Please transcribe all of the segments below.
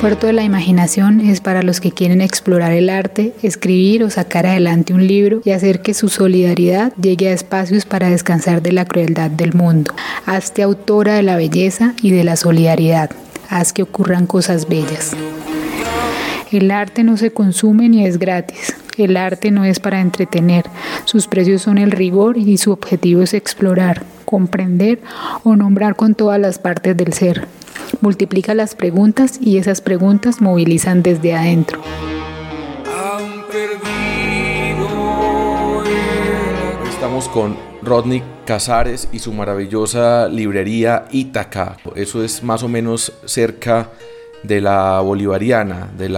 Puerto de la Imaginación es para los que quieren explorar el arte, escribir o sacar adelante un libro y hacer que su solidaridad llegue a espacios para descansar de la crueldad del mundo. Hazte autora de la belleza y de la solidaridad. Haz que ocurran cosas bellas. El arte no se consume ni es gratis. El arte no es para entretener. Sus precios son el rigor y su objetivo es explorar, comprender o nombrar con todas las partes del ser. Multiplica las preguntas y esas preguntas movilizan desde adentro. Estamos con Rodney Casares y su maravillosa librería Ítaca. Eso es más o menos cerca de la Bolivariana, de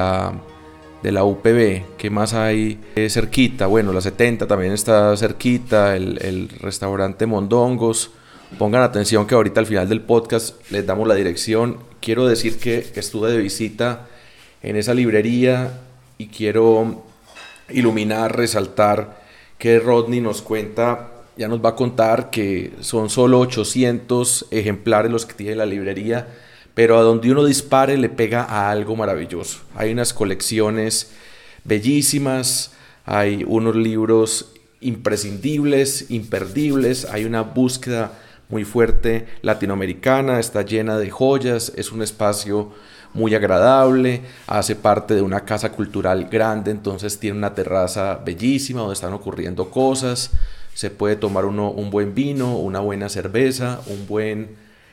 la UPB. ¿Qué más hay cerquita? Bueno, la 70 también está cerquita, el restaurante Mondongos. Pongan atención que ahorita al final del podcast les damos la dirección. Quiero decir que estuve de visita en esa librería y quiero iluminar, resaltar que Rodney nos cuenta, ya nos va a contar que son solo 800 ejemplares los que tiene la librería, pero a donde uno dispare le pega a algo maravilloso. Hay unas colecciones bellísimas, hay unos libros imprescindibles, imperdibles, hay una búsqueda muy fuerte latinoamericana, está llena de joyas, es un espacio muy agradable, hace parte de una casa cultural grande, entonces tiene una terraza bellísima donde están ocurriendo cosas, se puede tomar un buen vino, una buena cerveza, un buen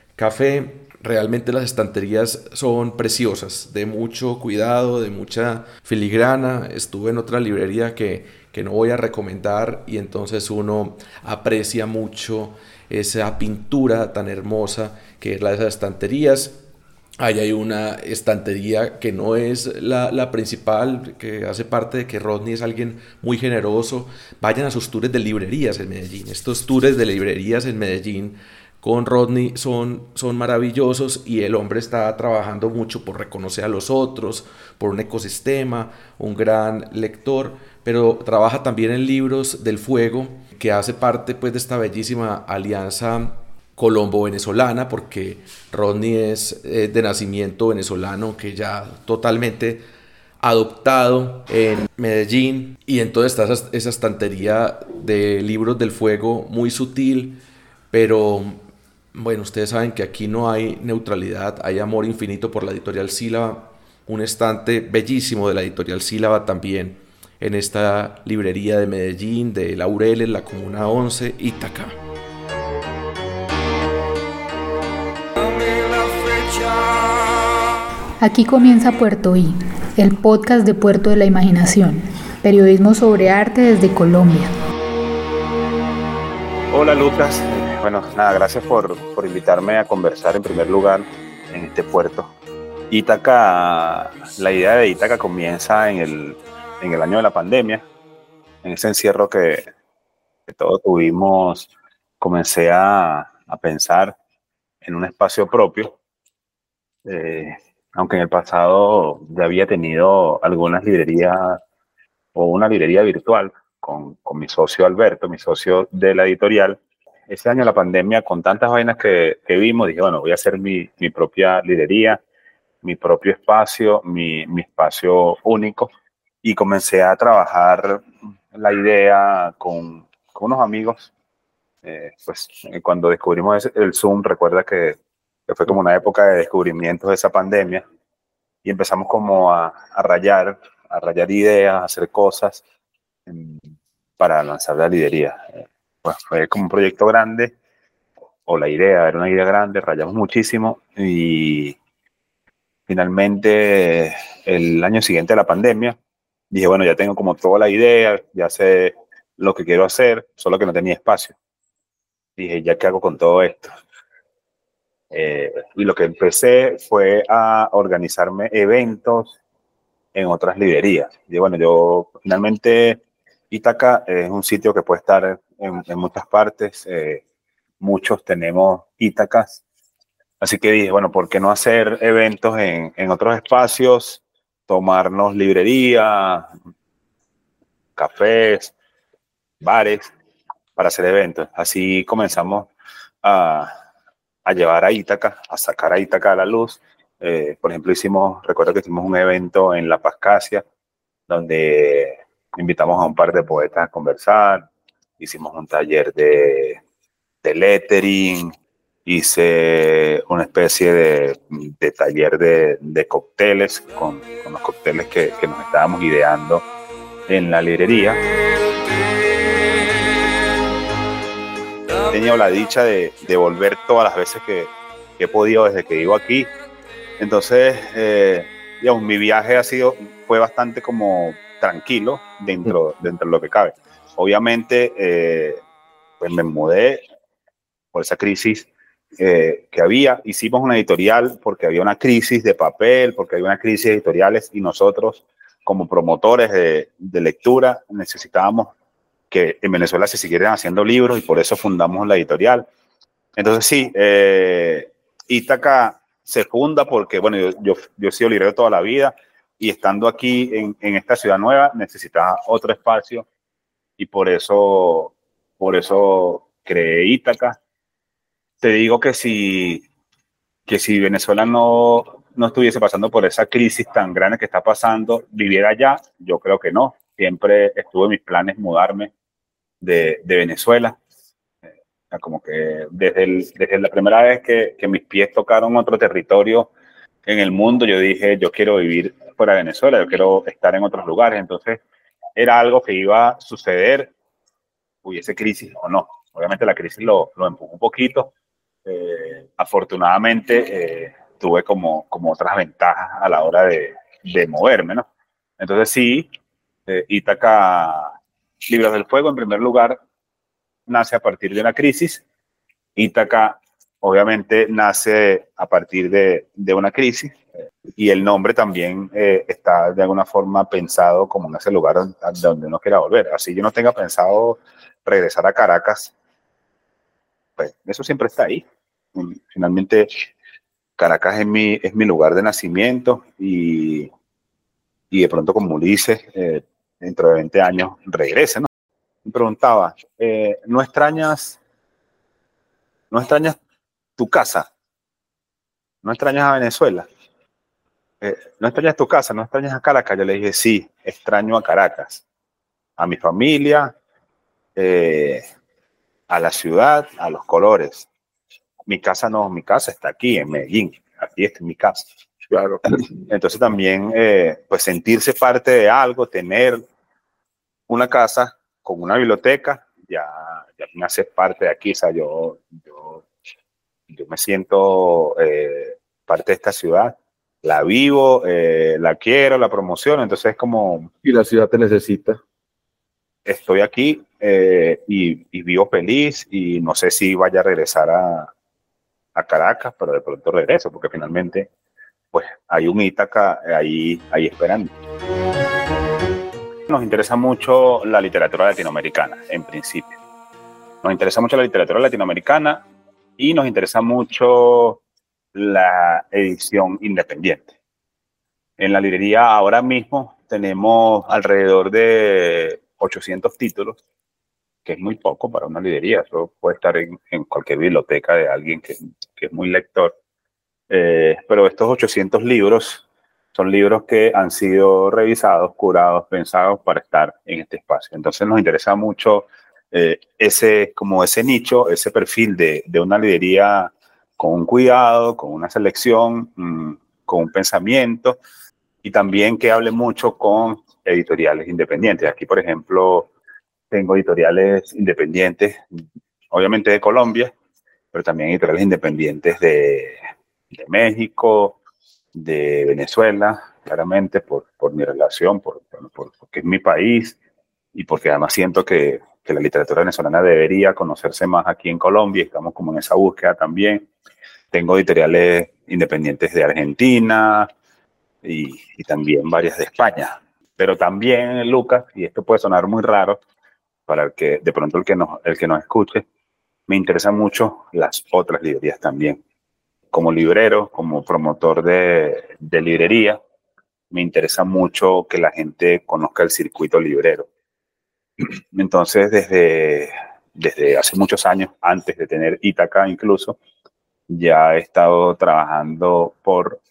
café. Realmente las estanterías son preciosas, de mucho cuidado, de mucha filigrana. Estuve en otra librería que no voy a recomendar y entonces uno aprecia mucho esa pintura tan hermosa que es la de esas estanterías. Ahí hay una estantería que no es la principal, que hace parte de que Rodney es alguien muy generoso. Vayan a sus tours de librerías en Medellín. Estos tours de librerías en Medellín con Rodney son maravillosos y el hombre está trabajando mucho por reconocer a los otros, por un ecosistema, un gran lector, pero trabaja también en libros del fuego, que hace parte pues de esta bellísima alianza colombo-venezolana, porque Rodney es de nacimiento venezolano, que ya totalmente adoptado en Medellín, y entonces está esa estantería de libros del fuego muy sutil, pero bueno, ustedes saben que aquí no hay neutralidad, hay amor infinito por la editorial Sílaba, un estante bellísimo de la editorial Sílaba también en esta librería de Medellín, de Laureles, la Comuna 11, Ítaca. Aquí comienza Puerto I, el podcast de Puerto de la Imaginación, periodismo sobre arte desde Colombia. Hola Lucas, bueno, nada, gracias por invitarme a conversar en primer lugar en este puerto. Ítaca, la idea de Ítaca comienza en el año de la pandemia, en ese encierro que todos tuvimos. Comencé a pensar en un espacio propio, aunque en el pasado ya había tenido algunas librerías o una librería virtual con mi socio Alberto, mi socio de la editorial. Ese año de la pandemia, con tantas vainas que vimos, dije, bueno, voy a hacer mi propia librería, mi propio espacio, mi espacio único, y comencé a trabajar la idea con unos amigos. Cuando descubrimos el Zoom, recuerda que fue como una época de descubrimientos de esa pandemia, y empezamos como a rayar ideas, a hacer cosas para lanzar la librería. Pues fue como un proyecto grande, o la idea era una idea grande, rayamos muchísimo y finalmente el año siguiente a la pandemia dije, bueno, ya tengo como toda la idea, ya sé lo que quiero hacer, solo que no tenía espacio. Dije, ¿ya qué hago con todo esto? Y lo que empecé fue a organizarme eventos en otras librerías. Y bueno, yo finalmente, Ítaca es un sitio que puede estar en muchas partes. Muchos tenemos Ítacas. Así que dije, bueno, ¿por qué no hacer eventos en otros espacios? Tomarnos librería, cafés, bares, para hacer eventos. Así comenzamos a llevar a Ítaca, a sacar a Ítaca a la luz. Por ejemplo, recuerdo que hicimos un evento en La Pascasia, donde invitamos a un par de poetas a conversar, hicimos un taller de lettering, hice una especie de taller de cócteles, con los cócteles que nos estábamos ideando en la librería. He tenido la dicha de volver todas las veces que he podido desde que vivo aquí. Entonces, digamos, mi viaje fue bastante como tranquilo dentro de lo que cabe. Obviamente, pues me mudé por esa crisis que había. Hicimos una editorial porque había una crisis de papel, porque había una crisis de editoriales, y nosotros, como promotores de lectura, necesitábamos que en Venezuela se siguieran haciendo libros, y por eso fundamos la editorial. Entonces sí, Ítaca se funda porque, bueno, yo he sido librero toda la vida, y estando aquí en esta ciudad nueva necesitaba otro espacio, y por eso creé Ítaca. Te digo que si Venezuela no estuviese pasando por esa crisis tan grande que está pasando, viviera allá, yo creo que no. Siempre estuvo en mis planes mudarme de Venezuela. Como que desde la primera vez que mis pies tocaron otro territorio en el mundo, yo dije, yo quiero vivir fuera de Venezuela, yo quiero estar en otros lugares. Entonces era algo que iba a suceder, hubiese crisis o no. Obviamente la crisis lo empujó un poquito. Afortunadamente tuve como otras ventajas a la hora de moverme, ¿no? Entonces sí, Ítaca, Libros del Fuego, en primer lugar, nace a partir de una crisis. Ítaca, obviamente, nace a partir de una crisis, y el nombre también está de alguna forma pensado como en ese lugar donde uno quiera volver. Así yo no tenga pensado regresar a Caracas, pues eso siempre está ahí. Finalmente, Caracas es mi lugar de nacimiento, y de pronto, como Ulises, dentro de 20 años regrese, ¿no? Me preguntaba, ¿no extrañas tu casa? ¿No extrañas a Venezuela? ¿No extrañas tu casa? ¿No extrañas a Caracas? Yo le dije, sí, extraño a Caracas, a mi familia, a la ciudad, a los colores. Mi casa no, mi casa está aquí en Medellín, aquí está mi casa. Claro. Entonces también, pues sentirse parte de algo, tener una casa con una biblioteca, ya me hace parte de aquí. O sea, yo me siento parte de esta ciudad, la vivo, la quiero, la promociono. Entonces es como... Y la ciudad te necesita. Estoy aquí y vivo feliz, y no sé si vaya a regresar a Caracas, pero de pronto regreso, porque finalmente pues hay un Ítaca ahí esperando. Nos interesa mucho la literatura latinoamericana, en principio. Nos interesa mucho la literatura latinoamericana, y nos interesa mucho la edición independiente. En la librería ahora mismo tenemos alrededor de 800 títulos, que es muy poco para una librería. Eso puede estar en cualquier biblioteca de alguien que es muy lector. Pero estos 800 libros son libros que han sido revisados, curados, pensados para estar en este espacio. Entonces nos interesa mucho ese nicho, ese perfil de una librería con un cuidado, con una selección, con un pensamiento, y también que hable mucho con editoriales independientes. Aquí, por ejemplo, tengo editoriales independientes, obviamente de Colombia, pero también editoriales independientes de México, de Venezuela, claramente por mi relación, porque es mi país, y porque además siento que la literatura venezolana debería conocerse más aquí en Colombia, y estamos como en esa búsqueda también. Tengo editoriales independientes de Argentina y también varias de España. Pero también, Lucas, y esto puede sonar muy raro para el que de pronto el que nos escuche, me interesan mucho las otras librerías también. Como librero, como promotor de librería, me interesa mucho que la gente conozca el circuito librero. Entonces, desde hace muchos años, antes de tener Ítaca incluso, ya he estado trabajando por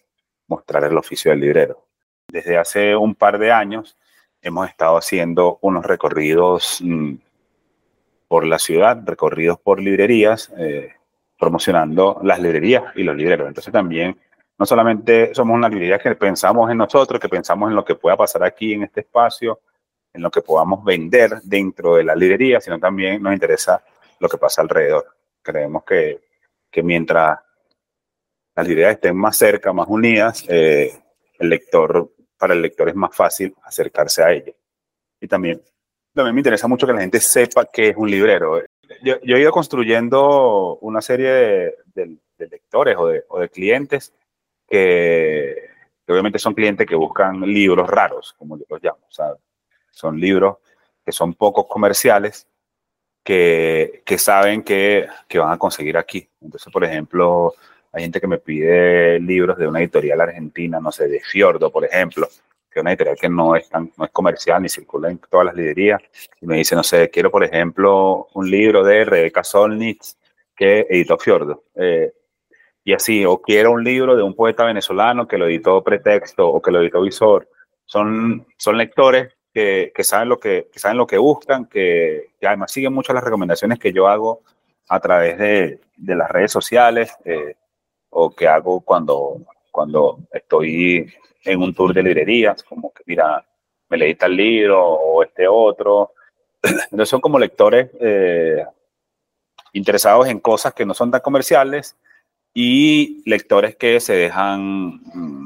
mostrar el oficio del librero. Desde hace un par de años hemos estado haciendo unos recorridos por la ciudad, recorridos por librerías, promocionando las librerías y los libreros. Entonces también no solamente somos una librería que pensamos en nosotros, que pensamos en lo que pueda pasar aquí en este espacio, en lo que podamos vender dentro de la librería, sino también nos interesa lo que pasa alrededor. Creemos que mientras las librerías estén más cerca, más unidas, para el lector es más fácil acercarse a ellas. Y también me interesa mucho que la gente sepa qué es un librero. Yo he ido construyendo una serie de lectores o de clientes que obviamente son clientes que buscan libros raros, como yo los llamo. O sea, son libros que son poco comerciales, que saben que van a conseguir aquí. Entonces, por ejemplo, hay gente que me pide libros de una editorial argentina, no sé, de Fiordo, por ejemplo, que es una editorial que no es comercial ni circula en todas las librerías. Y me dice, no sé, quiero, por ejemplo, un libro de Rebeca Solnit que editó Fiordo. Y así, o quiero un libro de un poeta venezolano que lo editó Pretexto o que lo editó Visor. Son lectores que saben lo que buscan, que además siguen mucho las recomendaciones que yo hago a través de las redes sociales, o que hago cuando estoy en un tour de librerías, como que mira, me leí tal libro o este otro. Entonces son como lectores interesados en cosas que no son tan comerciales y lectores que se dejan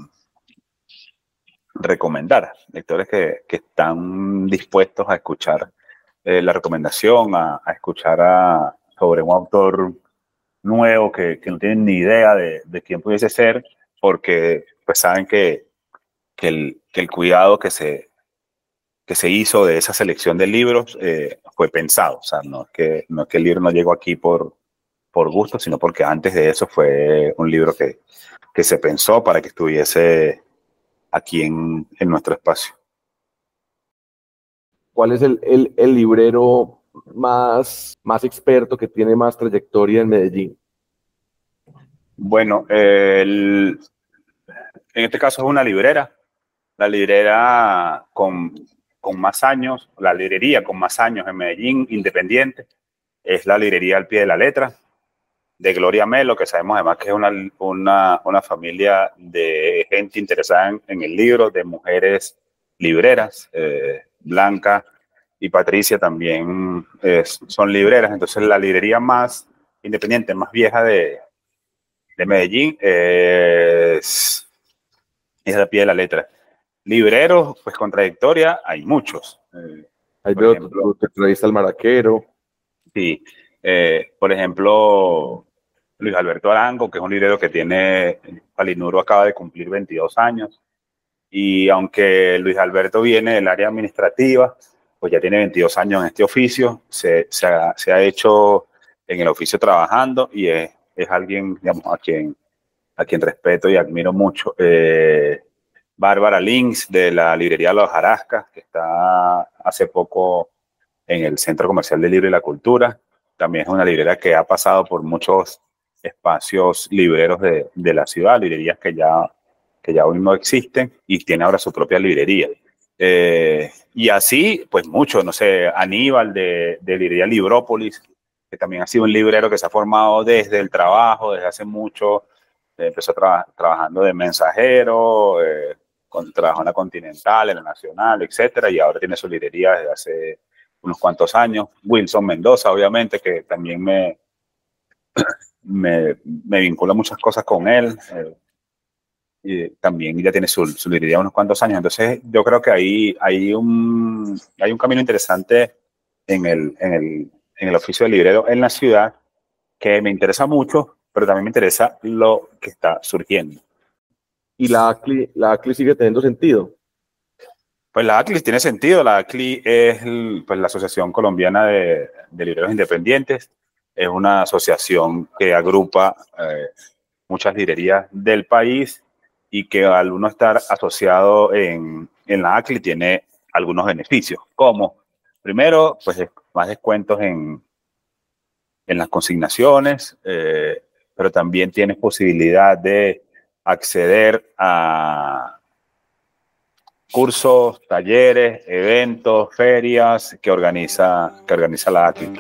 recomendar, lectores que están dispuestos a escuchar la recomendación, a escuchar sobre un autor nuevo que no tienen ni idea de quién pudiese ser, porque pues saben que el cuidado que se hizo de esa selección de libros fue pensado. O sea, no es que el libro no llegó aquí por gusto, sino porque antes de eso fue un libro que se pensó para que estuviese aquí en nuestro espacio. ¿Cuál es el librero más experto, que tiene más trayectoria en Medellín? Bueno, en este caso es una librera. La librera con más años, la librería con más años en Medellín, independiente, es la librería Al Pie de la Letra, de Gloria Melo, que sabemos además que es una familia de gente interesada en el libro, de mujeres libreras. Blanca y Patricia también son libreras. Entonces la librería más independiente, más vieja de Medellín es Al Pie de la Letra. Libreros, pues con trayectoria, hay muchos. Ahí veo tu entrevista al Maraquero. Sí, por ejemplo, Luis Alberto Arango, que es un librero que tiene, Palinuro acaba de cumplir 22 años, y aunque Luis Alberto viene del área administrativa, pues ya tiene 22 años en este oficio, se ha hecho en el oficio trabajando, y es alguien, digamos, a quien respeto y admiro mucho. Bárbara Lins, de la librería Los Jarascas, que está hace poco en el Centro Comercial del Libro y la Cultura. También es una librera que ha pasado por muchos espacios libreros de la ciudad, librerías que ya hoy no existen, y tiene ahora su propia librería. Y así, pues mucho, no sé, Aníbal de librería Librópolis, que también ha sido un librero que se ha formado desde el trabajo, desde hace mucho. Empezó trabajando de mensajero, trabajó en la Continental, en la Nacional, etcétera, y ahora tiene su librería desde hace unos cuantos años. Wilson Mendoza, obviamente, que también me vincula muchas cosas con él. Y también ya tiene su librería unos cuantos años. Entonces, yo creo que hay un camino interesante en el oficio de librero en la ciudad, que me interesa mucho, pero también me interesa lo que está surgiendo. ¿Y la ACLI sigue teniendo sentido? Pues la ACLI tiene sentido. La ACLI es pues la Asociación Colombiana de Libreros Independientes. Es una asociación que agrupa muchas librerías del país, y que al uno estar asociado en la ACLI tiene algunos beneficios, como primero, pues más descuentos en las consignaciones, pero también tienes posibilidad de acceder a cursos, talleres, eventos, ferias que organiza la ACLI.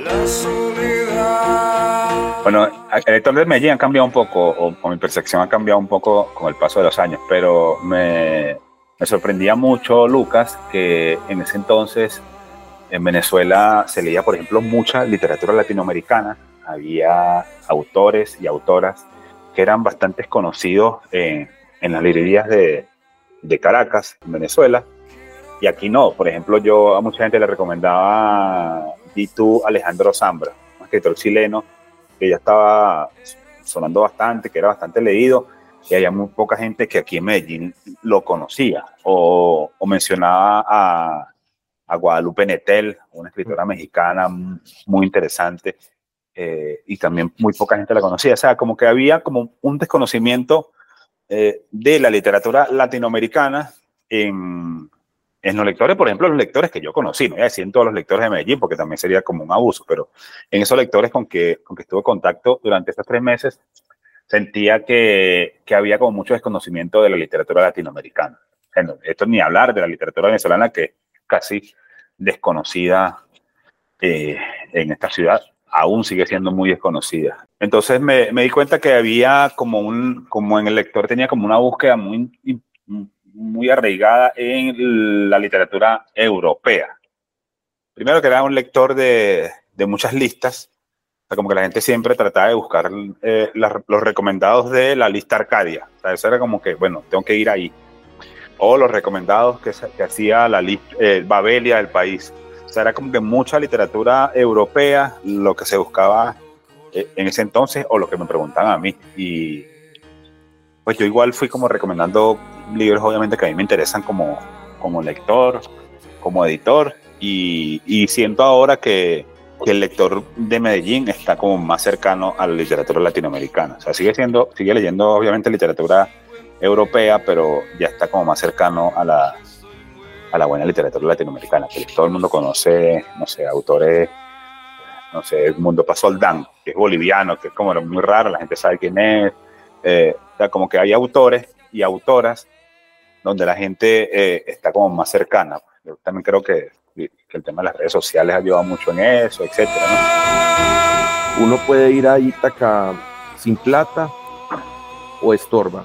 Bueno, el lector de Medellín ha cambiado un poco, o mi percepción ha cambiado un poco con el paso de los años, pero me sorprendía mucho, Lucas, que en ese entonces en Venezuela se leía, por ejemplo, mucha literatura latinoamericana. Había autores y autoras que eran bastante conocidos en las librerías de Caracas, en Venezuela, y aquí no. Por ejemplo, yo a mucha gente le recomendaba Di-tú Alejandro Zambra, un escritor chileno que ya estaba sonando bastante, que era bastante leído, y había muy poca gente que aquí en Medellín lo conocía, o mencionaba a Guadalupe Nettel, una escritora mexicana muy interesante, y también muy poca gente la conocía. O sea, como que había como un desconocimiento de la literatura latinoamericana en los lectores, por ejemplo, los lectores que yo conocí, no voy a decir en todos los lectores de Medellín, porque también sería como un abuso, pero en esos lectores con que estuve en contacto durante estos 3 meses, sentía que había como mucho desconocimiento de la literatura latinoamericana. Bueno, esto ni hablar de la literatura venezolana, que es casi desconocida en esta ciudad, aún sigue siendo muy desconocida. Entonces me di cuenta que había como en el lector tenía como una búsqueda muy arraigada en la literatura europea. Primero, que era un lector de muchas listas, o sea, como que la gente siempre trataba de buscar los recomendados de la lista Arcadia. O sea, eso era como que, bueno, tengo que ir ahí. O los recomendados que hacía la lista Babelia del País. O sea, era como que mucha literatura europea lo que se buscaba en ese entonces, o lo que me preguntaban a mí. Y pues yo igual fui como recomendando libros, obviamente, que a mí me interesan como lector, como editor, y siento ahora que el lector de Medellín está como más cercano a la literatura latinoamericana. O sea, sigue leyendo obviamente literatura europea, pero ya está como más cercano a la buena literatura latinoamericana, que todo el mundo conoce, no sé, autores, no sé, Edmundo Pasoldán, que es boliviano, que es como muy raro, la gente sabe quién es. O sea, como que hay autores y autoras donde la gente está como más cercana. Yo también creo que el tema de las redes sociales ha ayudado mucho en eso, etcétera, ¿no? ¿Uno puede ir a Ítaca sin plata o estorba?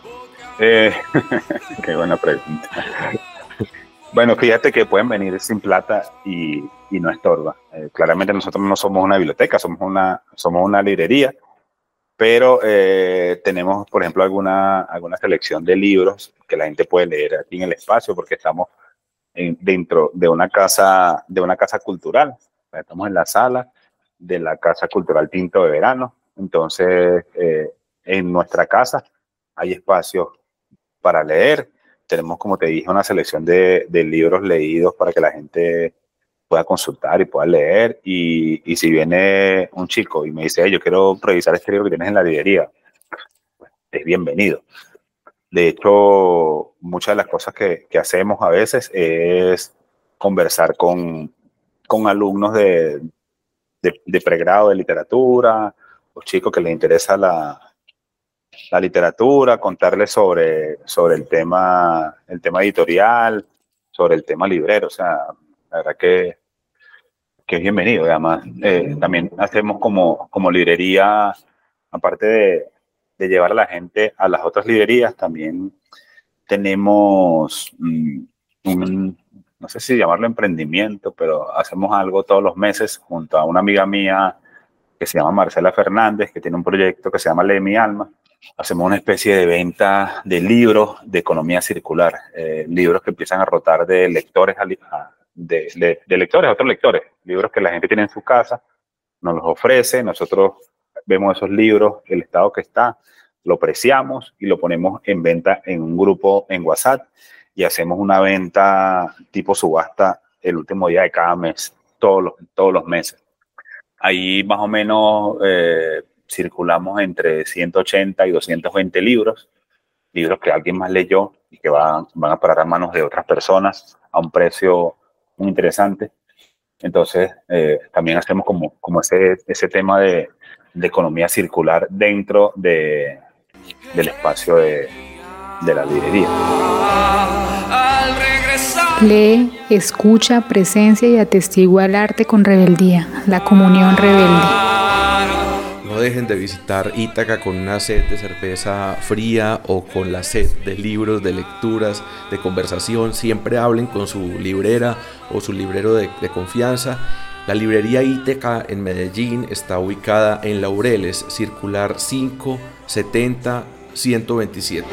Qué buena pregunta. Bueno, fíjate que pueden venir sin plata y no estorba. Claramente nosotros no somos una biblioteca, somos una librería, pero tenemos, por ejemplo, alguna selección de libros que la gente puede leer aquí en el espacio, porque estamos dentro de una casa cultural. Estamos en la sala de la Casa Cultural Tinto de Verano. Entonces, en nuestra casa hay espacios para leer. Tenemos, como te dije, una selección de libros leídos para que la gente pueda consultar y pueda leer. Y si viene un chico y me dice, hey, yo quiero revisar este libro que tienes en la librería, pues, es bienvenido. De hecho, muchas de las cosas que hacemos a veces es conversar con alumnos de pregrado de literatura, o chicos que les interesa la literatura, contarles sobre el tema editorial, sobre el tema librero. O sea, la verdad que es bienvenido. Además, también hacemos como librería, aparte de llevar a la gente a las otras librerías, también tenemos no sé si llamarlo emprendimiento, pero hacemos algo todos los meses junto a una amiga mía que se llama Marcela Fernández, que tiene un proyecto que se llama Lee mi alma. Hacemos una especie de venta de libros de economía circular, libros que empiezan a rotar de lectores de lectores a otros lectores, libros que la gente tiene en su casa, nos los ofrece, nosotros vemos esos libros, el estado que está, lo preciamos y lo ponemos en venta en un grupo en WhatsApp, y hacemos una venta tipo subasta el último día de cada mes, todos los meses. Ahí más o menos circulamos entre 180 y 220 libros que alguien más leyó y que van a parar a manos de otras personas a un precio muy interesante. Entonces, también hacemos como ese tema de economía circular dentro del espacio de de la librería. Lee, escucha, presencia y atestigua el arte con rebeldía, la comunión rebelde. No dejen de visitar Ítaca con una sed de cerveza fría o con la sed de libros, de lecturas, de conversación. Siempre hablen con su librera o su librero de confianza. La librería Ítaca en Medellín está ubicada en Laureles, Circular 5, 70, 127.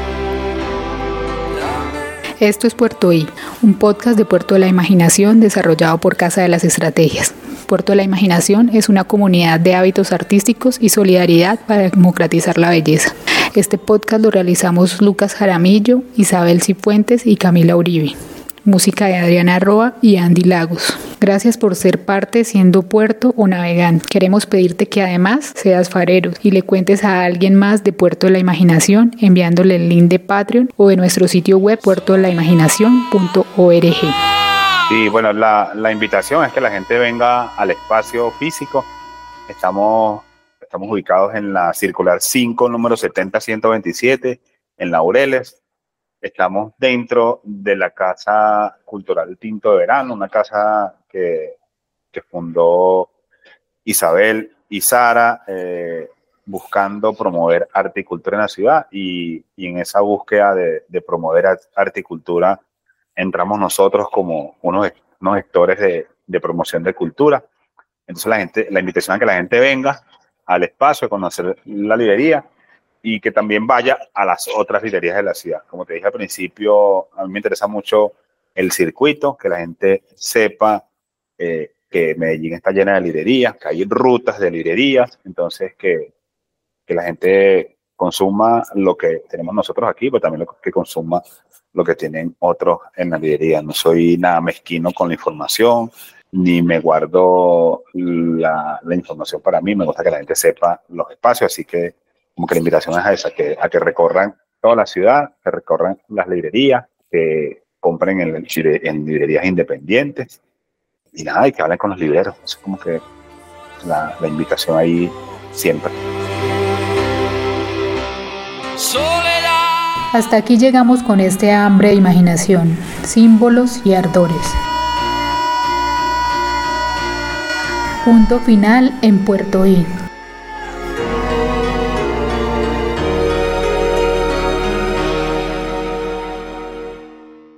Esto es Puerto I, un podcast de Puerto de la Imaginación desarrollado por Casa de las Estrategias. Puerto de la Imaginación es una comunidad de hábitos artísticos y solidaridad para democratizar la belleza. Este podcast lo realizamos Lucas Jaramillo, Isabel Cifuentes y Camila Uribe. Música de Adriana Roa y Andy Lagos. Gracias por ser parte siendo puerto o navegante. Queremos pedirte que además seas farero y le cuentes a alguien más de Puerto de la Imaginación enviándole el link de Patreon o de nuestro sitio web puertodelaimaginacion.org. Y bueno, la invitación es que la gente venga al espacio físico. Estamos ubicados en la Circular 5, número 70-127, en Laureles. Estamos dentro de la Casa Cultural Tinto de Verano, una casa que fundó Isabel y Sara, buscando promover arte y cultura en la ciudad, y en esa búsqueda de promover arte y cultura entramos nosotros como unos gestores de promoción de cultura. Entonces la invitación a que la gente venga al espacio a conocer la librería y que también vaya a las otras librerías de la ciudad. Como te dije al principio, a mí me interesa mucho el circuito, que la gente sepa que Medellín está llena de librerías, que hay rutas de librerías, entonces que la gente consuma lo que tenemos nosotros aquí, pero también que consuma lo que tienen otros en la librería. No soy nada mezquino con la información, ni me guardo la información para mí. Me gusta que la gente sepa los espacios, así que como que la invitación es a esa, a que recorran toda la ciudad, que recorran las librerías, que compren en librerías independientes y nada, y que hablen con los libreros. Es como que la invitación ahí siempre. Hasta aquí llegamos con este hambre de imaginación, símbolos y ardores. Punto final en Puerto I.